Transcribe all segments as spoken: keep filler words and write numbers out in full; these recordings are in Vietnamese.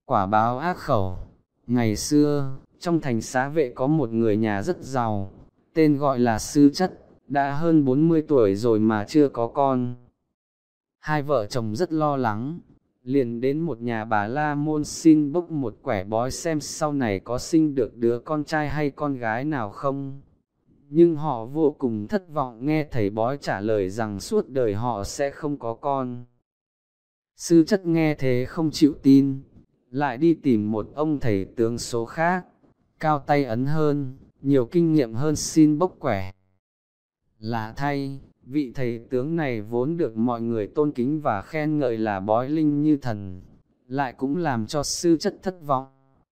Quả báo ác khẩu. Ngày xưa, trong thành xá vệ có một người nhà rất giàu, tên gọi là Sư Chất, đã hơn bốn mươi tuổi rồi mà chưa có con. Hai vợ chồng rất lo lắng, liền đến một nhà bà la môn xin bốc một quẻ bói xem sau này có sinh được đứa con trai hay con gái nào không. Nhưng họ vô cùng thất vọng nghe thầy bói trả lời rằng suốt đời họ sẽ không có con. Sư Chất nghe thế không chịu tin, lại đi tìm một ông thầy tướng số khác, cao tay ấn hơn, nhiều kinh nghiệm hơn xin bốc quẻ. Lạ thay, vị thầy tướng này vốn được mọi người tôn kính và khen ngợi là bói linh như thần, lại cũng làm cho Sư Chất thất vọng.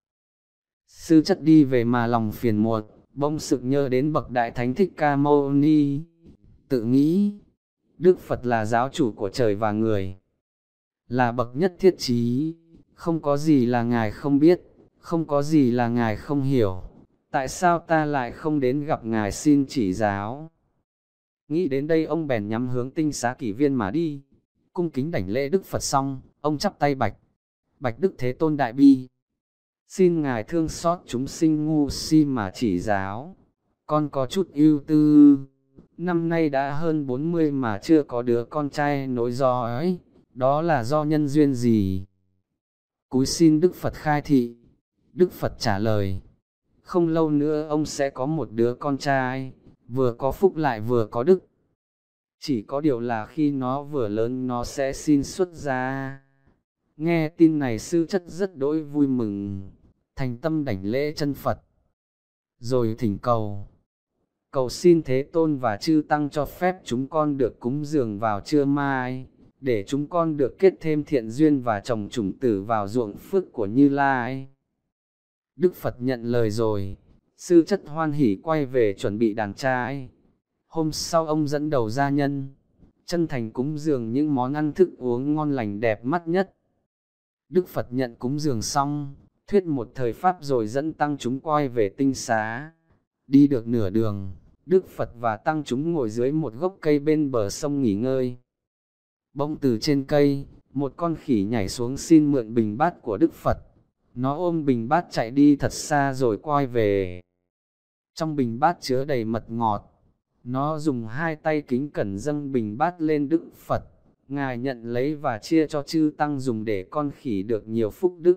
Sư Chất đi về mà lòng phiền muộn, bỗng sực nhớ đến bậc Đại Thánh Thích Ca Mâu Ni, tự nghĩ, Đức Phật là giáo chủ của trời và người, là bậc nhất thiết chí, không có gì là Ngài không biết, không có gì là Ngài không hiểu, tại sao ta lại không đến gặp Ngài xin chỉ giáo. Nghĩ đến đây ông bèn nhắm hướng Tinh Xá Kỷ Viên mà đi, cung kính đảnh lễ Đức Phật xong, ông chắp tay bạch, bạch Đức Thế Tôn đại bi. Xin Ngài thương xót chúng sinh ngu si mà chỉ giáo, con có chút ưu tư, năm nay đã hơn bốn mươi mà chưa có đứa con trai nối dõi, đó là do nhân duyên gì? Cúi xin Đức Phật khai thị. Đức Phật trả lời, không lâu nữa ông sẽ có một đứa con trai, vừa có phúc lại vừa có đức. Chỉ có điều là khi nó vừa lớn nó sẽ xin xuất gia. Nghe tin này Sư Chất rất đỗi vui mừng, thành tâm đảnh lễ chân Phật, rồi thỉnh cầu. Cầu xin Thế Tôn và chư Tăng cho phép chúng con được cúng dường vào trưa mai, để chúng con được kết thêm thiện duyên và trồng chủng tử vào ruộng phước của Như Lai. Đức Phật nhận lời rồi, Sư Chất hoan hỉ quay về chuẩn bị đàn trai. Hôm sau ông dẫn đầu gia nhân, chân thành cúng dường những món ăn thức uống ngon lành đẹp mắt nhất. Đức Phật nhận cúng dường xong, thuyết một thời pháp rồi dẫn tăng chúng quay về Tinh Xá. Đi được nửa đường, Đức Phật và tăng chúng ngồi dưới một gốc cây bên bờ sông nghỉ ngơi. Bỗng từ trên cây, một con khỉ nhảy xuống xin mượn bình bát của Đức Phật. Nó ôm bình bát chạy đi thật xa rồi quay về. Trong bình bát chứa đầy mật ngọt. Nó dùng hai tay kính cẩn dâng bình bát lên Đức Phật. Ngài nhận lấy và chia cho chư tăng dùng để con khỉ được nhiều phúc đức.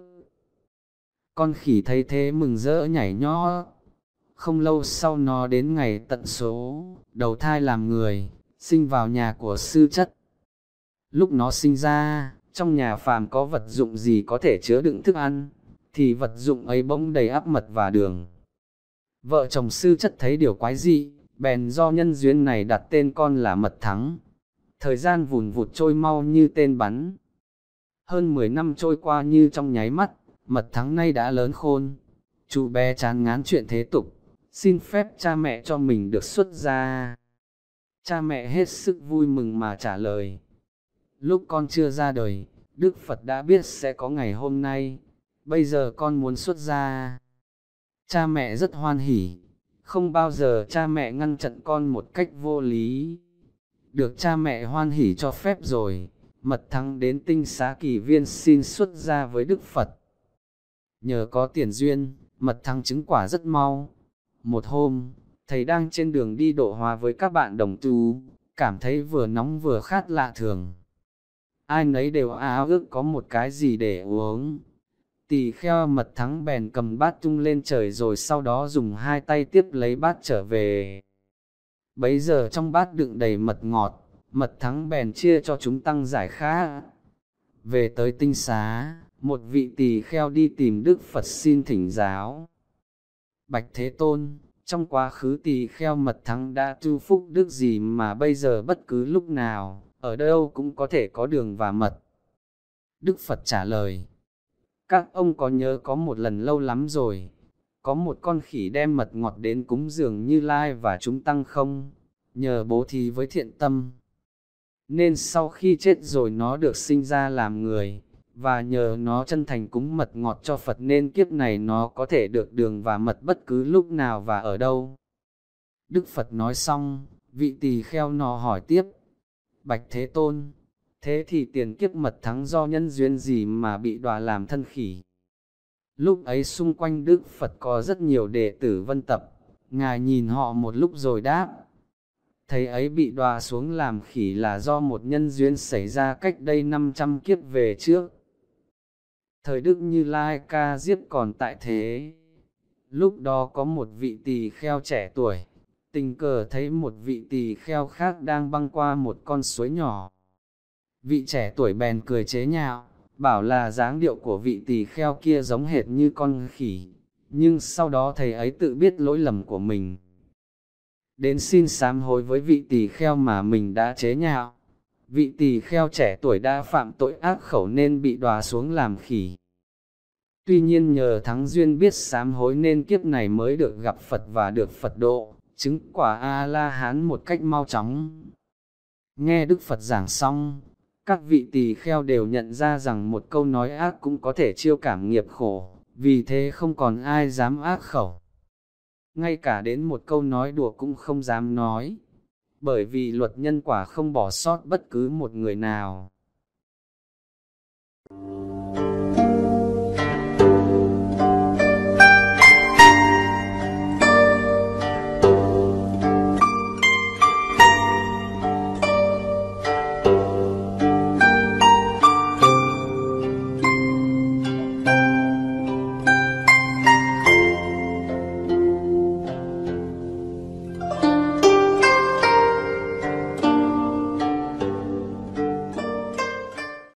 Con khỉ thấy thế mừng rỡ nhảy nhót. Không lâu sau nó đến ngày tận số, đầu thai làm người, sinh vào nhà của Sư Chất. Lúc nó sinh ra, trong nhà phàm có vật dụng gì có thể chứa đựng thức ăn, thì vật dụng ấy bỗng đầy ắp mật và đường. Vợ chồng Sư Chất thấy điều quái dị, bèn do nhân duyên này đặt tên con là Mật Thắng. Thời gian vùn vụt trôi mau như tên bắn. Hơn mười năm trôi qua như trong nháy mắt, Mật Thắng nay đã lớn khôn. Chú bé chán ngán chuyện thế tục, xin phép cha mẹ cho mình được xuất gia. Cha mẹ hết sức vui mừng mà trả lời. Lúc con chưa ra đời, Đức Phật đã biết sẽ có ngày hôm nay. Bây giờ con muốn xuất gia. Cha mẹ rất hoan hỉ. Không bao giờ cha mẹ ngăn chặn con một cách vô lý. Được cha mẹ hoan hỉ cho phép rồi, Mật Thắng đến Tinh Xá Kỷ Viên xin xuất gia với Đức Phật. Nhờ có tiền duyên, Mật Thắng chứng quả rất mau. Một hôm, thầy đang trên đường đi độ hóa với các bạn đồng tu, cảm thấy vừa nóng vừa khát lạ thường. Ai nấy đều ao ước có một cái gì để uống. Tỳ kheo Mật Thắng bèn cầm bát tung lên trời rồi sau đó dùng hai tay tiếp lấy bát trở về. Bấy giờ trong bát đựng đầy mật ngọt, Mật Thắng bèn chia cho chúng tăng giải khát. Về tới Tinh Xá, một vị tỳ kheo đi tìm Đức Phật xin thỉnh giáo. Bạch Thế Tôn, trong quá khứ tỳ kheo Mật Thắng đã tu phúc đức gì mà bây giờ bất cứ lúc nào, ở đâu cũng có thể có đường và mật? Đức Phật trả lời, các ông có nhớ có một lần lâu lắm rồi, có một con khỉ đem mật ngọt đến cúng dường Như Lai và chúng tăng không? Nhờ bố thí với thiện tâm, nên sau khi chết rồi nó được sinh ra làm người, và nhờ nó chân thành cúng mật ngọt cho Phật nên kiếp này nó có thể được đường và mật bất cứ lúc nào và ở đâu. Đức Phật nói xong, vị tỳ kheo nó hỏi tiếp, Bạch Thế Tôn, thế thì tiền kiếp Mật Thắng do nhân duyên gì mà bị đọa làm thân khỉ? Lúc ấy xung quanh Đức Phật có rất nhiều đệ tử Vân Tập, Ngài nhìn họ một lúc rồi đáp, thầy ấy bị đọa xuống làm khỉ là do một nhân duyên xảy ra cách đây năm trăm kiếp về trước. Thời Đức Như Lai Ca Diếp còn tại thế, lúc đó có một vị tỳ kheo trẻ tuổi, tình cờ thấy một vị tỳ kheo khác đang băng qua một con suối nhỏ. Vị trẻ tuổi bèn cười chế nhạo, bảo là dáng điệu của vị tỳ kheo kia giống hệt như con khỉ, nhưng sau đó thầy ấy tự biết lỗi lầm của mình, đến xin sám hối với vị tỳ kheo mà mình đã chế nhạo. Vị tỳ kheo trẻ tuổi đã phạm tội ác khẩu nên bị đọa xuống làm khỉ. Tuy nhiên nhờ thắng duyên biết sám hối nên kiếp này mới được gặp Phật và được Phật độ, chứng quả A-la-hán một cách mau chóng. Nghe Đức Phật giảng xong, các vị tỳ kheo đều nhận ra rằng một câu nói ác cũng có thể chiêu cảm nghiệp khổ, vì thế không còn ai dám ác khẩu. Ngay cả đến một câu nói đùa cũng không dám nói, bởi vì luật nhân quả không bỏ sót bất cứ một người nào.